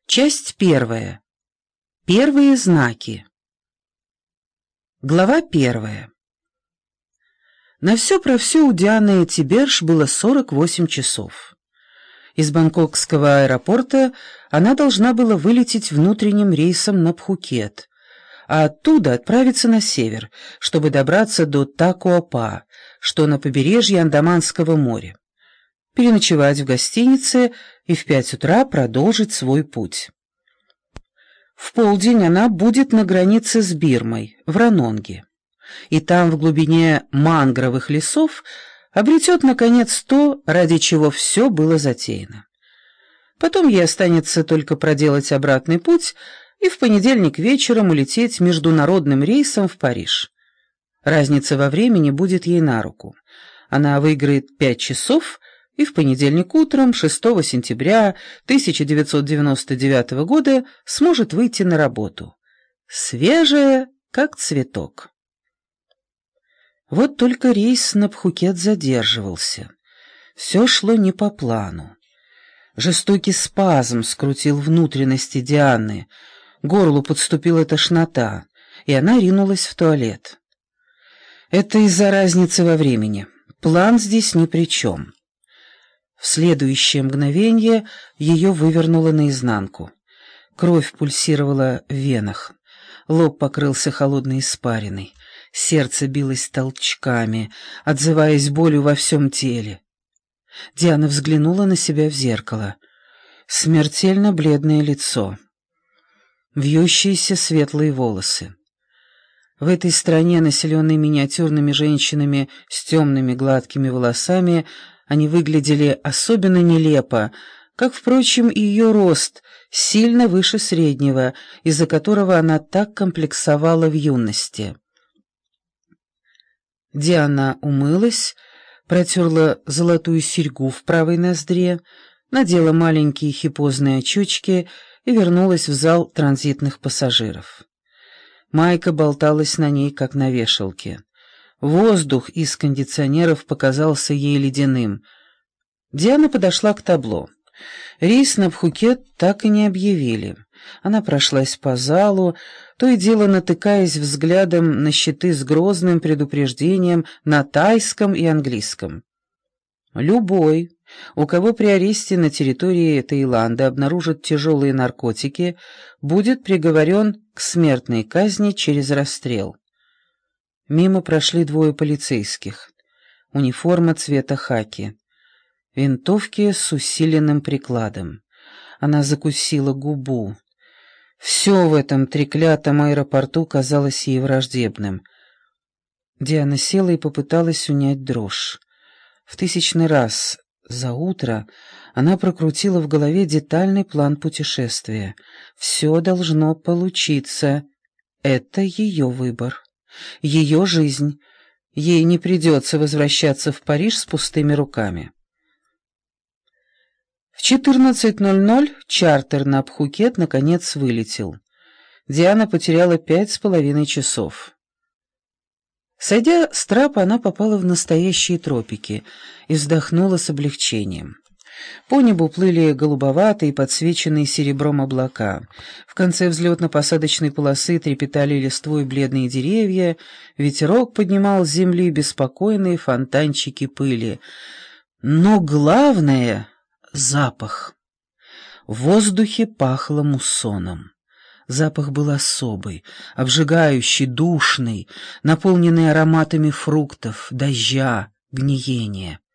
Часть первая. Первые знаки. Глава первая. На все про все у Дианы Тиберж было 48 часов. Из бангкокского аэропорта она должна была вылететь внутренним рейсом на Пхукет, а оттуда отправиться на север, чтобы добраться до Такуапа, что на побережье Андаманского моря, переночевать в гостинице и в 5 утра продолжить свой путь. В полдень она будет на границе с Бирмой, в Ранонге, и там, в глубине мангровых лесов, обретет, наконец, то, ради чего все было затеяно. Потом ей останется только проделать обратный путь и в понедельник вечером улететь международным рейсом в Париж. Разница во времени будет ей на руку. Она выиграет 5 часов и в понедельник утром, 6 сентября 1999 года, сможет выйти на работу. Свежая, как цветок. Вот только рейс на Пхукет задерживался. Все шло не по плану. Жестокий спазм скрутил внутренности Дианы, горлу подступила тошнота, и она ринулась в туалет. Это из-за разницы во времени. План здесь ни при чем. В следующее мгновение ее вывернуло наизнанку. Кровь пульсировала в венах, лоб покрылся холодной испариной, сердце билось толчками, отзываясь болью во всем теле. Диана взглянула на себя в зеркало. Смертельно бледное лицо, вьющиеся светлые волосы. В этой стране, населенной миниатюрными женщинами с темными гладкими волосами, они выглядели особенно нелепо, как, впрочем, и ее рост, сильно выше среднего, из-за которого она так комплексовала в юности. Диана умылась, протерла золотую серьгу в правой ноздре, надела маленькие хипозные очечки и вернулась в зал транзитных пассажиров. Майка болталась на ней, как на вешалке. Воздух из кондиционеров показался ей ледяным. Диана подошла к табло. Рейс на Пхукет так и не объявили. Она прошлась по залу, то и дело натыкаясь взглядом на щиты с грозным предупреждением на тайском и английском. Любой, у кого при аресте на территории Таиланда обнаружат тяжелые наркотики, будет приговорен к смертной казни через расстрел. Мимо прошли 2 полицейских. Униформа цвета хаки. Винтовки с усиленным прикладом. Она закусила губу. Все в этом треклятом аэропорту казалось ей враждебным. Диана села и попыталась унять дрожь. В 1000-й раз за утро она прокрутила в голове детальный план путешествия. Все должно получиться. Это ее выбор. Ее жизнь. Ей не придется возвращаться в Париж с пустыми руками. В 14:00 чартер на Пхукет наконец вылетел. Диана потеряла 5,5 часов. Сойдя с трапа, она попала в настоящие тропики и вздохнула с облегчением. По небу плыли голубоватые, подсвеченные серебром облака. В конце взлетно-посадочной полосы трепетали листвой бледные деревья, ветерок поднимал с земли беспокойные фонтанчики пыли. Но главное — запах. В воздухе пахло муссоном. Запах был особый, обжигающий, душный, наполненный ароматами фруктов, дождя, гниения.